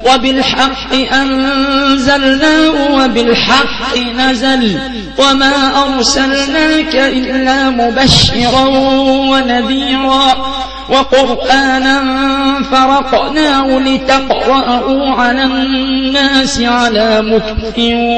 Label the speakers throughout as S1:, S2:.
S1: وبالحق أنزلناه وبالحق نزل وما أرسلناك إلا مبشرا ونذيرا وقرآنا فرقناه لتقرأه على الناس على مكث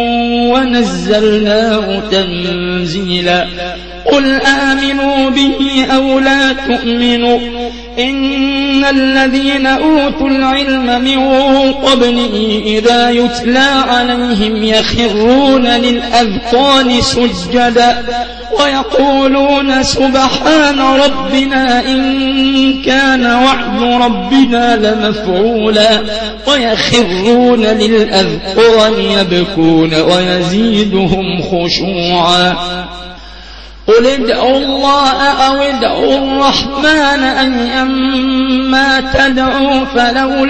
S1: ونزلناه تنزيلا قل آمنوا به أو لا تؤمنوا إن الذين أوتوا العلم من قبله إذا يتلى عليهم يخرون للأذقان سجدا ويقولون سبحان ربنا إن كان وعد ربنا لمفعولا ويخرون للأذقان يبكون ويزيدهم خشوعا قل ادعوا الله أو ادعوا الرحمن أيما تدعوا فله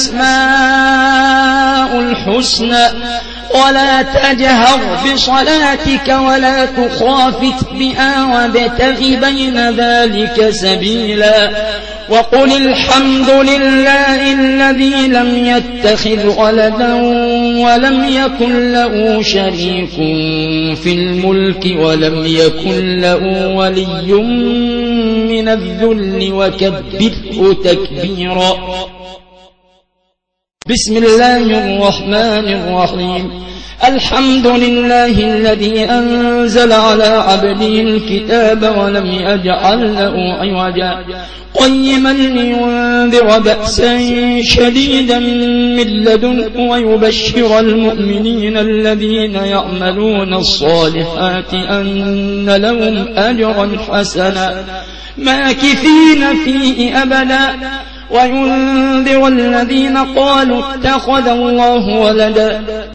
S1: الأسماء الحسنى ولا تجهر بصلاتك ولا تخافت بها وابتغ بين ذلك سبيلا وقل الحمد لله الذي لم يتخذ ولدا ولم يكن له شريك في الملك ولم يكن له ولي من الذل وكبره تكبيرا بسم الله الرحمن الرحيم الحمد لله الذي أنزل على عبده الكتاب ولم يجعل له عوجا قيما لينذر بأسا شديدا من لدنه ويبشر المؤمنين الذين يعملون الصالحات أن لهم أجرا حسنا ماكثين فيه أبدا وينذر الذين قالوا اتخذ الله ولدا